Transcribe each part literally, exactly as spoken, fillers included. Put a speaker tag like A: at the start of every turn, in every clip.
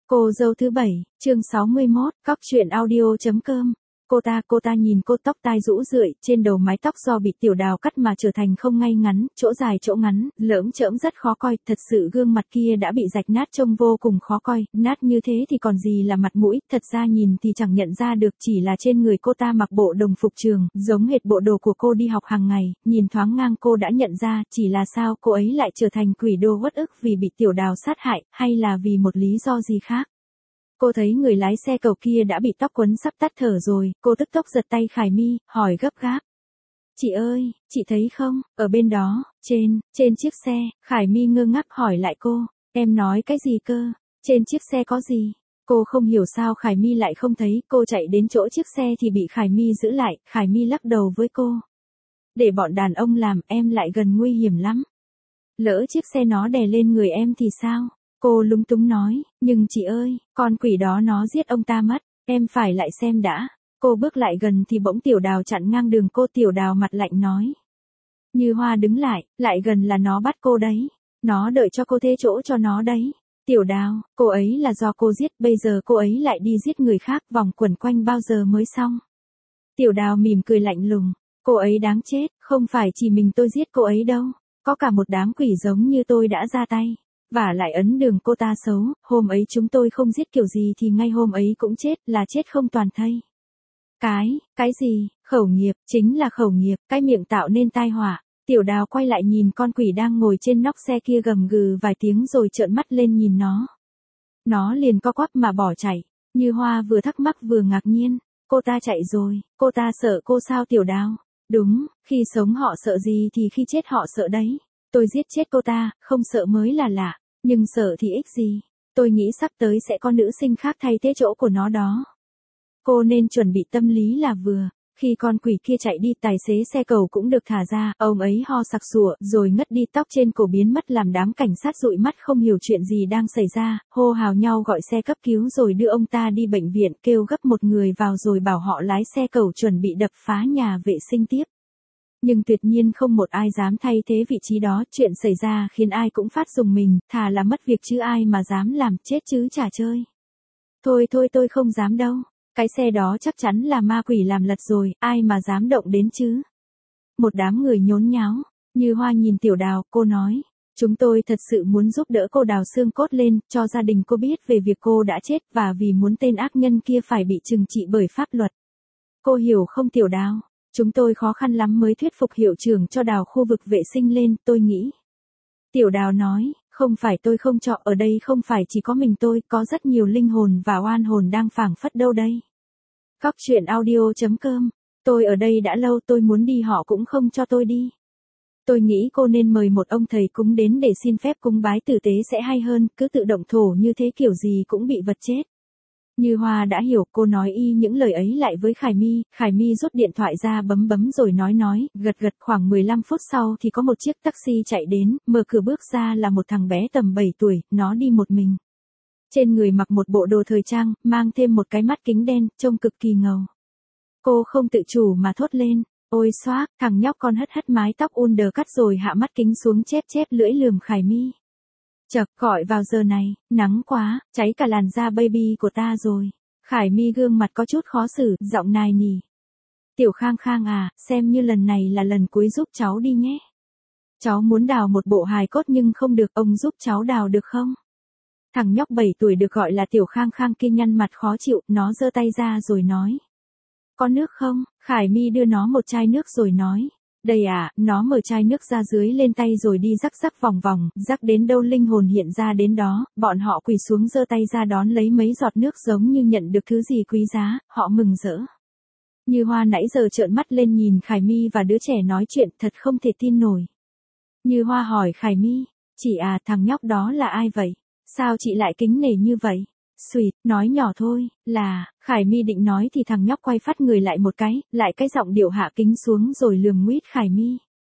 A: Cô dâu thứ bảy, chương sáu mươi mốt, cóc truyện audio.com. Cô ta, cô ta nhìn cô tóc tai rũ rượi, trên đầu mái tóc do bị tiểu đào cắt mà trở thành không ngay ngắn, chỗ dài chỗ ngắn, lởm chởm rất khó coi, thật sự gương mặt kia đã bị rạch nát trông vô cùng khó coi, nát như thế thì còn gì là mặt mũi, thật ra nhìn thì chẳng nhận ra được, chỉ là trên người cô ta mặc bộ đồng phục trường, giống hệt bộ đồ của cô đi học hàng ngày, nhìn thoáng ngang cô đã nhận ra, chỉ là sao cô ấy lại trở thành quỷ đô uất ức vì bị tiểu đào sát hại, hay là vì một lý do gì khác. Cô thấy người lái xe cầu kia đã bị tóc quấn sắp tắt thở rồi, cô tức tốc giật tay Khải My, hỏi gấp gáp. Chị ơi, chị thấy không, ở bên đó, trên, trên chiếc xe, Khải My ngơ ngác hỏi lại cô, em nói cái gì cơ, trên chiếc xe có gì? Cô không hiểu sao Khải My lại không thấy, cô chạy đến chỗ chiếc xe thì bị Khải My giữ lại, Khải My lắc đầu với cô. Để bọn đàn ông làm, em lại gần nguy hiểm lắm. Lỡ chiếc xe nó đè lên người em thì sao? Cô lúng túng nói, nhưng chị ơi, con quỷ đó nó giết ông ta mất, em phải lại xem đã. Cô bước lại gần thì bỗng tiểu đào chặn ngang đường cô, tiểu đào mặt lạnh nói. Như Hoa đứng lại, lại gần là nó bắt cô đấy. Nó đợi cho cô thế chỗ cho nó đấy. Tiểu đào, cô ấy là do cô giết, bây giờ cô ấy lại đi giết người khác, vòng quẩn quanh bao giờ mới xong. Tiểu đào mỉm cười lạnh lùng, cô ấy đáng chết, không phải chỉ mình tôi giết cô ấy đâu. Có cả một đám quỷ giống như tôi đã ra tay. Và lại ấn đường cô ta xấu, hôm ấy chúng tôi không giết kiểu gì thì ngay hôm ấy cũng chết, là chết không toàn thây. Cái, cái gì, khẩu nghiệp, chính là khẩu nghiệp, cái miệng tạo nên tai họa. Tiểu đào quay lại nhìn con quỷ đang ngồi trên nóc xe kia gầm gừ vài tiếng rồi trợn mắt lên nhìn nó. Nó liền co quắp mà bỏ chạy, Như Hoa vừa thắc mắc vừa ngạc nhiên, cô ta chạy rồi, cô ta sợ cô sao tiểu đào? Đúng, khi sống họ sợ gì thì khi chết họ sợ đấy. Tôi giết chết cô ta, không sợ mới là lạ, nhưng sợ thì ích gì. Tôi nghĩ sắp tới sẽ có nữ sinh khác thay thế chỗ của nó đó. Cô nên chuẩn bị tâm lý là vừa. Khi con quỷ kia chạy đi, tài xế xe cầu cũng được thả ra, ông ấy ho sặc sụa, rồi ngất đi, tóc trên cổ biến mất làm đám cảnh sát dụi mắt không hiểu chuyện gì đang xảy ra, hô hào nhau gọi xe cấp cứu rồi đưa ông ta đi bệnh viện, kêu gấp một người vào rồi bảo họ lái xe cầu chuẩn bị đập phá nhà vệ sinh tiếp. Nhưng tuyệt nhiên không một ai dám thay thế vị trí đó, chuyện xảy ra khiến ai cũng phát rùng mình, thà là mất việc chứ ai mà dám làm, chết chứ chả chơi. Thôi thôi tôi không dám đâu, cái xe đó chắc chắn là ma quỷ làm lật rồi, ai mà dám động đến chứ. Một đám người nhốn nháo, Như Hoa nhìn tiểu đào, cô nói, chúng tôi thật sự muốn giúp đỡ cô đào xương cốt lên, cho gia đình cô biết về việc cô đã chết và vì muốn tên ác nhân kia phải bị trừng trị bởi pháp luật. Cô hiểu không tiểu đào? Chúng tôi khó khăn lắm mới thuyết phục hiệu trưởng cho đào khu vực vệ sinh lên, tôi nghĩ. Tiểu đào nói, không phải tôi không cho, ở đây không phải chỉ có mình tôi, có rất nhiều linh hồn và oan hồn đang phảng phất đâu đây. Cóc truyện audio.com, tôi ở đây đã lâu, tôi muốn đi họ cũng không cho tôi đi. Tôi nghĩ cô nên mời một ông thầy cúng đến để xin phép cúng bái tử tế sẽ hay hơn, cứ tự động thổ như thế kiểu gì cũng bị vật chết. Như Hoa đã hiểu, cô nói y những lời ấy lại với Khải My, Khải My rút điện thoại ra bấm bấm rồi nói nói, gật gật. Khoảng mười lăm phút sau thì có một chiếc taxi chạy đến, mở cửa bước ra là một thằng bé tầm bảy tuổi, nó đi một mình. Trên người mặc một bộ đồ thời trang, mang thêm một cái mắt kính đen, trông cực kỳ ngầu. Cô không tự chủ mà thốt lên, ôi xoác, thằng nhóc con hất hất mái tóc undercut rồi hạ mắt kính xuống chép chép lưỡi lườm Khải My. Chật, gọi vào giờ này, nắng quá, cháy cả làn da baby của ta rồi. Khải My gương mặt có chút khó xử, giọng nài nỉ. Tiểu Khang Khang à, xem như lần này là lần cuối giúp cháu đi nhé. Cháu muốn đào một bộ hài cốt nhưng không được, ông giúp cháu đào được không? Thằng nhóc bảy tuổi được gọi là Tiểu Khang Khang kia nhăn mặt khó chịu, nó giơ tay ra rồi nói. Có nước không? Khải My đưa nó một chai nước rồi nói. Đây à, nó mở chai nước ra dưới lên tay rồi đi rắc rắc vòng vòng, rắc đến đâu linh hồn hiện ra đến đó, bọn họ quỳ xuống giơ tay ra đón lấy mấy giọt nước giống như nhận được thứ gì quý giá, họ mừng rỡ. Như Hoa nãy giờ trợn mắt lên nhìn Khải My và đứa trẻ nói chuyện thật không thể tin nổi. Như Hoa hỏi Khải My, chị à, thằng nhóc đó là ai vậy? Sao chị lại kính nể như vậy? Xuyệt, nói nhỏ thôi, là, Khải My định nói thì thằng nhóc quay phát người lại một cái, lại cái giọng điệu hạ kính xuống rồi lườm nguýt Khải My.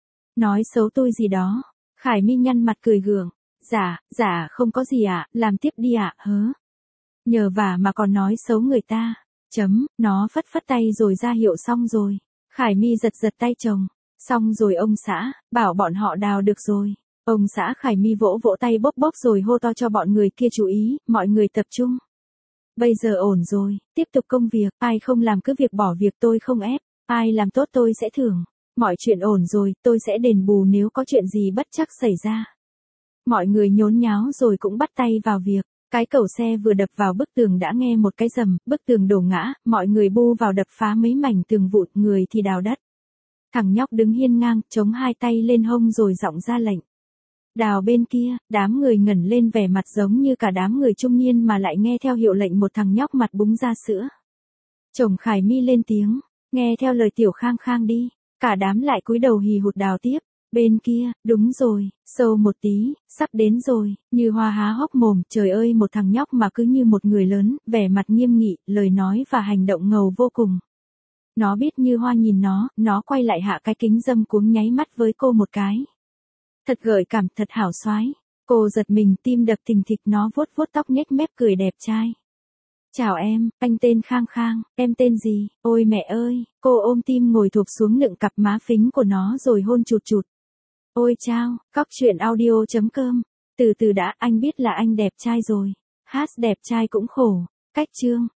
A: Nói xấu tôi gì đó. Khải My nhăn mặt cười gượng. Dạ, dạ không có gì ạ, à, làm tiếp đi ạ, à, hớ. Nhờ vả mà còn nói xấu người ta. Chấm, nó phất phất tay rồi ra hiệu xong rồi. Khải My giật giật tay chồng. Xong rồi ông xã, bảo bọn họ đào được rồi. Ông xã Khải My vỗ vỗ tay bốc bốc rồi hô to cho bọn người kia chú ý, mọi người tập trung. Bây giờ ổn rồi, tiếp tục công việc, ai không làm cứ việc bỏ việc tôi không ép, ai làm tốt tôi sẽ thưởng. Mọi chuyện ổn rồi, tôi sẽ đền bù nếu có chuyện gì bất trắc xảy ra. Mọi người nhốn nháo rồi cũng bắt tay vào việc. Cái cẩu xe vừa đập vào bức tường đã nghe một cái rầm, bức tường đổ ngã, mọi người bu vào đập phá mấy mảnh tường vụn, người thì đào đất. Thằng nhóc đứng hiên ngang, chống hai tay lên hông rồi giọng ra lệnh. Đào bên kia, đám người ngẩn lên vẻ mặt giống như cả đám người trung niên mà lại nghe theo hiệu lệnh một thằng nhóc mặt búng ra sữa. Chồng Khải My lên tiếng, nghe theo lời tiểu Khang Khang đi, cả đám lại cúi đầu hì hụt đào tiếp. Bên kia, đúng rồi, sâu một tí, sắp đến rồi, Như Hoa há hốc mồm, trời ơi một thằng nhóc mà cứ như một người lớn, vẻ mặt nghiêm nghị, lời nói và hành động ngầu vô cùng. Nó biết Như Hoa nhìn nó, nó quay lại hạ cái kính dâm cuống nháy mắt với cô một cái. Thật gợi cảm, thật hảo xoái. Cô giật mình, tim đập thình thịch, nó vuốt vuốt tóc nhếch mép cười đẹp trai. Chào em, anh tên Khang Khang, em tên gì? Ôi mẹ ơi, cô ôm tim ngồi thụp xuống nựng cặp má phính của nó rồi hôn chụt chụt. Ôi chao, cóc truyện audio chấm com. Từ từ đã, anh biết là anh đẹp trai rồi. Hát đẹp trai cũng khổ. Cách chương.